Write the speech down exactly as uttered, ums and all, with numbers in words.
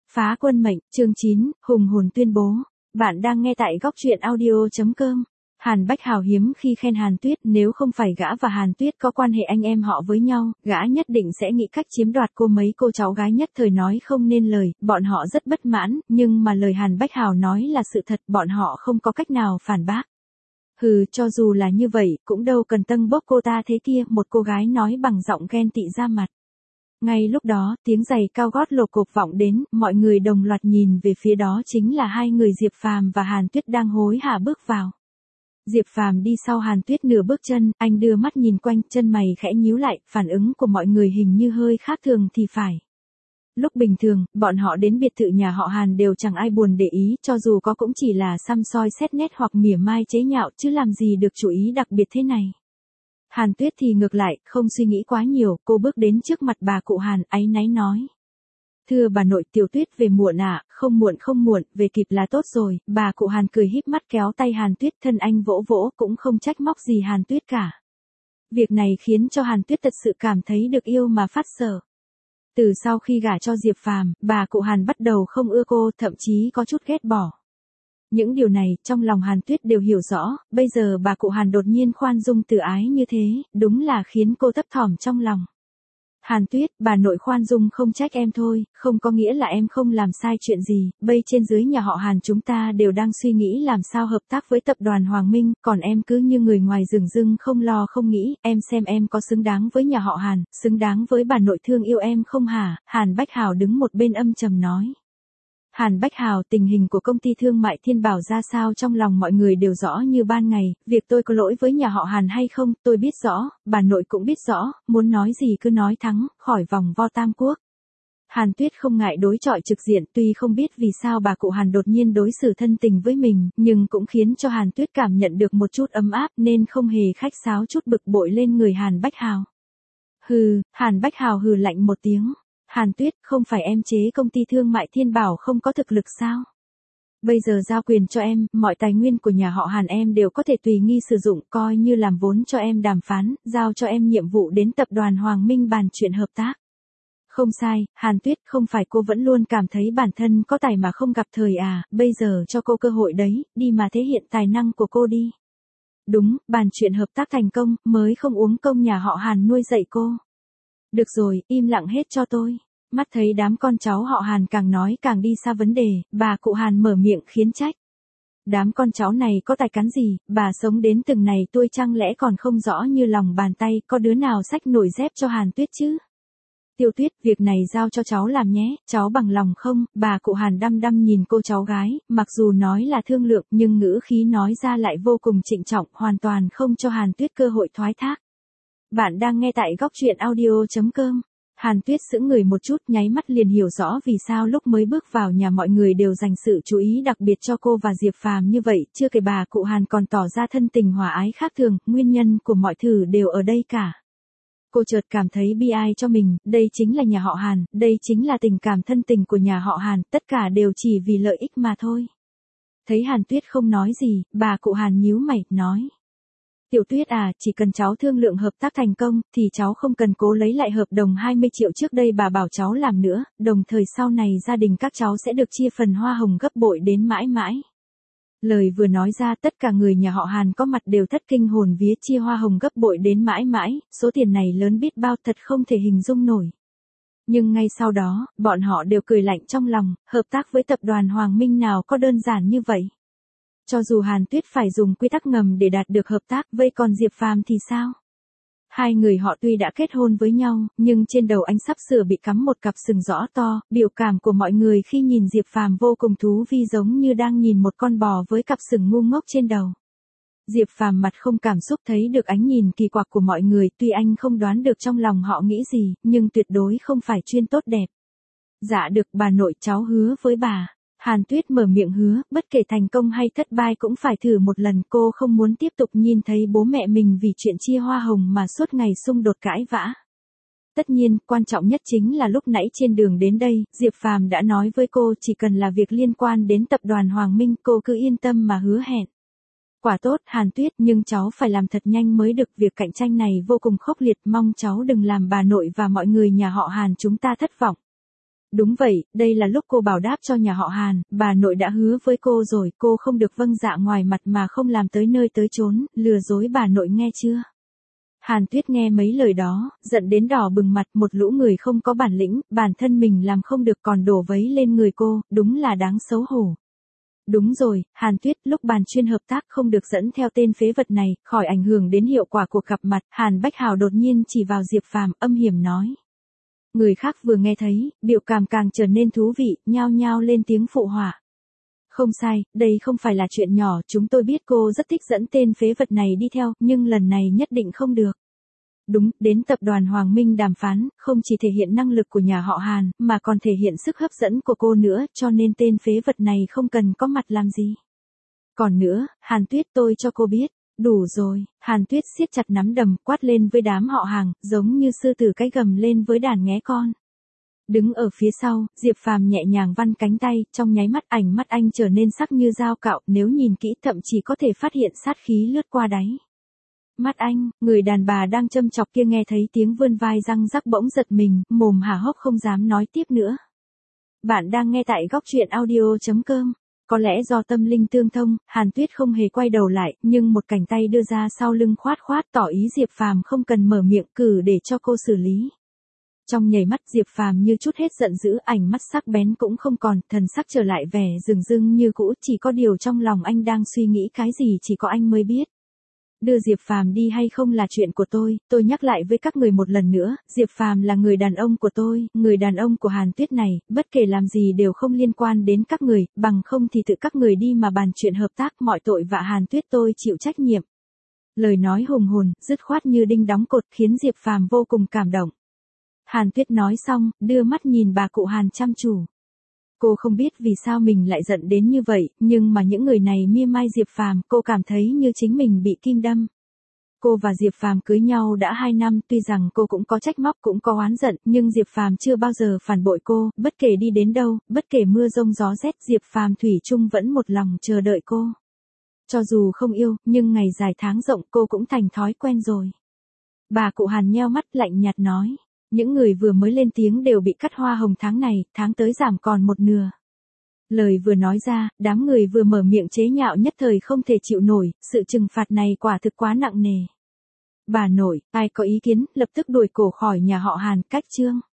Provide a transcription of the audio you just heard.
Phá quân mệnh, chương chín, hùng hồn tuyên bố. Bạn đang nghe tại góc truyện audio chấm com. Hàn Bách Hào hiếm khi khen Hàn Tuyết, nếu không phải gã và Hàn Tuyết có quan hệ anh em họ với nhau, gã nhất định sẽ nghĩ cách chiếm đoạt cô. Mấy cô cháu gái nhất thời nói không nên lời, bọn họ rất bất mãn, nhưng mà lời Hàn Bách Hào nói là sự thật, bọn họ không có cách nào phản bác. Hừ, cho dù là như vậy, cũng đâu cần tâng bốc cô ta thế kia, một cô gái nói bằng giọng ghen tị ra mặt. Ngay lúc đó, tiếng giày cao gót lộp cộp vọng đến, mọi người đồng loạt nhìn về phía đó, chính là hai người Diệp Phàm và Hàn Tuyết đang hối hả bước vào. Diệp Phàm đi sau Hàn Tuyết nửa bước chân, anh đưa mắt nhìn quanh, chân mày khẽ nhíu lại, phản ứng của mọi người hình như hơi khác thường thì phải. Lúc bình thường, bọn họ đến biệt thự nhà họ Hàn đều chẳng ai buồn để ý, cho dù có cũng chỉ là săm soi xét nét hoặc mỉa mai chế nhạo, chứ làm gì được chú ý đặc biệt thế này. Hàn Tuyết thì ngược lại, không suy nghĩ quá nhiều, cô bước đến trước mặt bà cụ Hàn, áy náy nói. Thưa bà nội, Tiểu Tuyết về muộn à, không muộn không muộn, về kịp là tốt rồi. Bà cụ Hàn cười híp mắt kéo tay Hàn Tuyết, thân anh vỗ vỗ, cũng không trách móc gì Hàn Tuyết cả. Việc này khiến cho Hàn Tuyết thật sự cảm thấy được yêu mà phát sợ. Từ sau khi gả cho Diệp Phàm, bà cụ Hàn bắt đầu không ưa cô, thậm chí có chút ghét bỏ. Những điều này, trong lòng Hàn Tuyết đều hiểu rõ, bây giờ bà cụ Hàn đột nhiên khoan dung từ ái như thế, đúng là khiến cô thấp thỏm trong lòng. Hàn Tuyết, bà nội khoan dung không trách em thôi, không có nghĩa là em không làm sai chuyện gì, bây trên dưới nhà họ Hàn chúng ta đều đang suy nghĩ làm sao hợp tác với tập đoàn Hoàng Minh, còn em cứ như người ngoài rừng rưng không lo không nghĩ, em xem em có xứng đáng với nhà họ Hàn, xứng đáng với bà nội thương yêu em không hả? Hàn Bách Hào đứng một bên âm trầm nói. Hàn Bách Hào, tình hình của công ty thương mại Thiên Bảo ra sao trong lòng mọi người đều rõ như ban ngày, việc tôi có lỗi với nhà họ Hàn hay không, tôi biết rõ, bà nội cũng biết rõ, muốn nói gì cứ nói thắng, khỏi vòng vo tam quốc. Hàn Tuyết không ngại đối chọi trực diện, tuy không biết vì sao bà cụ Hàn đột nhiên đối xử thân tình với mình, nhưng cũng khiến cho Hàn Tuyết cảm nhận được một chút ấm áp nên không hề khách sáo chút bực bội lên người Hàn Bách Hào. Hừ, Hàn Bách Hào hừ lạnh một tiếng. Hàn Tuyết, không phải em chế công ty thương mại Thiên Bảo không có thực lực sao? Bây giờ giao quyền cho em, mọi tài nguyên của nhà họ Hàn em đều có thể tùy nghi sử dụng, coi như làm vốn cho em đàm phán, giao cho em nhiệm vụ đến tập đoàn Hoàng Minh bàn chuyện hợp tác. Không sai, Hàn Tuyết, không phải cô vẫn luôn cảm thấy bản thân có tài mà không gặp thời à, bây giờ cho cô cơ hội đấy, đi mà thể hiện tài năng của cô đi. Đúng, bàn chuyện hợp tác thành công, mới không uống công nhà họ Hàn nuôi dạy cô. Được rồi, im lặng hết cho tôi. Mắt thấy đám con cháu họ Hàn càng nói càng đi xa vấn đề, bà cụ Hàn mở miệng khiến trách. Đám con cháu này có tài cán gì, bà sống đến từng này tôi chẳng lẽ còn không rõ như lòng bàn tay, có đứa nào xách nổi dép cho Hàn Tuyết chứ? Tiêu Tuyết, việc này giao cho cháu làm nhé, cháu bằng lòng không? Bà cụ Hàn đăm đăm nhìn cô cháu gái, mặc dù nói là thương lượng nhưng ngữ khí nói ra lại vô cùng trịnh trọng, hoàn toàn không cho Hàn Tuyết cơ hội thoái thác. Bạn đang nghe tại góc truyện audio chấm com. Hàn Tuyết sững người một chút, nháy mắt liền hiểu rõ vì sao lúc mới bước vào nhà mọi người đều dành sự chú ý đặc biệt cho cô và Diệp Phàm như vậy, chưa kể bà cụ Hàn còn tỏ ra thân tình hòa ái khác thường, nguyên nhân của mọi thứ đều ở đây cả. Cô chợt cảm thấy bi ai cho mình, đây chính là nhà họ Hàn, đây chính là tình cảm thân tình của nhà họ Hàn, tất cả đều chỉ vì lợi ích mà thôi. Thấy Hàn Tuyết không nói gì, bà cụ Hàn nhíu mày, nói. Tiểu Tuyết à, chỉ cần cháu thương lượng hợp tác thành công, thì cháu không cần cố lấy lại hợp đồng hai mươi triệu trước đây bà bảo cháu làm nữa, đồng thời sau này gia đình các cháu sẽ được chia phần hoa hồng gấp bội đến mãi mãi. Lời vừa nói ra tất cả người nhà họ Hàn có mặt đều thất kinh hồn vía, chia hoa hồng gấp bội đến mãi mãi, số tiền này lớn biết bao, thật không thể hình dung nổi. Nhưng ngay sau đó, bọn họ đều cười lạnh trong lòng, hợp tác với tập đoàn Hoàng Minh nào có đơn giản như vậy. Cho dù Hàn Tuyết phải dùng quy tắc ngầm để đạt được hợp tác, vậy còn Diệp Phàm thì sao? Hai người họ tuy đã kết hôn với nhau, nhưng trên đầu anh sắp sửa bị cắm một cặp sừng rõ to, biểu cảm của mọi người khi nhìn Diệp Phàm vô cùng thú vi, giống như đang nhìn một con bò với cặp sừng ngu ngốc trên đầu. Diệp Phàm mặt không cảm xúc thấy được ánh nhìn kỳ quặc của mọi người, tuy anh không đoán được trong lòng họ nghĩ gì, nhưng tuyệt đối không phải chuyên tốt đẹp. Dạ được bà nội, cháu hứa với bà. Hàn Tuyết mở miệng hứa, bất kể thành công hay thất bại cũng phải thử một lần, cô không muốn tiếp tục nhìn thấy bố mẹ mình vì chuyện chia hoa hồng mà suốt ngày xung đột cãi vã. Tất nhiên, quan trọng nhất chính là lúc nãy trên đường đến đây, Diệp Phàm đã nói với cô chỉ cần là việc liên quan đến tập đoàn Hoàng Minh, cô cứ yên tâm mà hứa hẹn. Quả tốt, Hàn Tuyết, nhưng cháu phải làm thật nhanh mới được, việc cạnh tranh này vô cùng khốc liệt, mong cháu đừng làm bà nội và mọi người nhà họ Hàn chúng ta thất vọng. Đúng vậy, đây là lúc cô bảo đáp cho nhà họ Hàn, bà nội đã hứa với cô rồi, cô không được vâng dạ ngoài mặt mà không làm tới nơi tới chốn, lừa dối bà nội nghe chưa? Hàn Tuyết nghe mấy lời đó, giận đến đỏ bừng mặt, một lũ người không có bản lĩnh, bản thân mình làm không được còn đổ vấy lên người cô, đúng là đáng xấu hổ. Đúng rồi, Hàn Tuyết, lúc bàn chuyên hợp tác không được dẫn theo tên phế vật này, khỏi ảnh hưởng đến hiệu quả cuộc gặp mặt, Hàn Bách Hào đột nhiên chỉ vào Diệp Phàm, âm hiểm nói. Người khác vừa nghe thấy, biểu cảm càng trở nên thú vị, nhao nhao lên tiếng phụ họa. Không sai, đây không phải là chuyện nhỏ, chúng tôi biết cô rất thích dẫn tên phế vật này đi theo, nhưng lần này nhất định không được. Đúng, đến tập đoàn Hoàng Minh đàm phán, không chỉ thể hiện năng lực của nhà họ Hàn, mà còn thể hiện sức hấp dẫn của cô nữa, cho nên tên phế vật này không cần có mặt làm gì. Còn nữa, Hàn Tuyết, tôi cho cô biết. Đủ rồi, Hàn Tuyết siết chặt nắm đấm, quát lên với đám họ hàng, giống như sư tử cái gầm lên với đàn nghé con. Đứng ở phía sau, Diệp Phàm nhẹ nhàng văn cánh tay, trong nháy mắt ảnh mắt anh trở nên sắc như dao cạo, nếu nhìn kỹ thậm chí có thể phát hiện sát khí lướt qua đáy. Mắt anh, người đàn bà đang châm chọc kia nghe thấy tiếng vươn vai răng rắc bỗng giật mình, mồm há hốc không dám nói tiếp nữa. Bạn đang nghe tại góc truyện audio chấm com. Có lẽ do tâm linh tương thông, Hàn Tuyết không hề quay đầu lại, nhưng một cánh tay đưa ra sau lưng khoát khoát tỏ ý Diệp Phàm không cần mở miệng, cử để cho cô xử lý. Trong nhảy mắt Diệp Phàm như chút hết giận dữ, ảnh mắt sắc bén cũng không còn, thần sắc trở lại vẻ rừng rưng như cũ, chỉ có điều trong lòng anh đang suy nghĩ cái gì chỉ có anh mới biết. Đưa Diệp Phàm đi hay không là chuyện của tôi, tôi nhắc lại với các người một lần nữa, Diệp Phàm là người đàn ông của tôi, người đàn ông của Hàn Tuyết này, bất kể làm gì đều không liên quan đến các người, bằng không thì tự các người đi mà bàn chuyện hợp tác, mọi tội vạ Hàn Tuyết tôi chịu trách nhiệm. Lời nói hùng hồn, dứt khoát như đinh đóng cột khiến Diệp Phàm vô cùng cảm động. Hàn Tuyết nói xong, đưa mắt nhìn bà cụ Hàn chăm chú. Cô không biết vì sao mình lại giận đến như vậy, nhưng mà những người này mia mai Diệp Phàm, cô cảm thấy như chính mình bị kim đâm. Cô và Diệp Phàm cưới nhau đã hai năm, tuy rằng cô cũng có trách móc cũng có oán giận, nhưng Diệp Phàm chưa bao giờ phản bội cô, bất kể đi đến đâu, bất kể mưa rông gió rét, Diệp Phàm thủy chung vẫn một lòng chờ đợi cô. Cho dù không yêu, nhưng ngày dài tháng rộng cô cũng thành thói quen rồi. Bà cụ Hàn nheo mắt lạnh nhạt nói. Những người vừa mới lên tiếng đều bị cắt hoa hồng tháng này, tháng tới giảm còn một nửa. Lời vừa nói ra, đám người vừa mở miệng chế nhạo nhất thời không thể chịu nổi, sự trừng phạt này quả thực quá nặng nề. Bà nội, ai có ý kiến, lập tức đuổi cổ khỏi nhà họ Hàn, cách chương.